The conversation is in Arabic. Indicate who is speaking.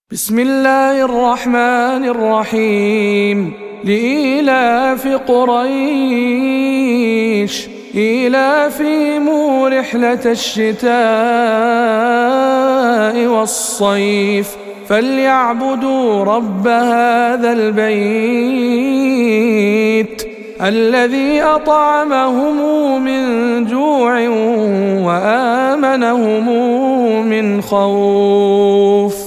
Speaker 1: بسم الله الرحمن الرحيم. لإيلاف قريش إيلافهم رحلة الشتاء والصيف فليعبدوا رب هذا البيت الذي أطعمهم من جوع وآمنهم من خوف.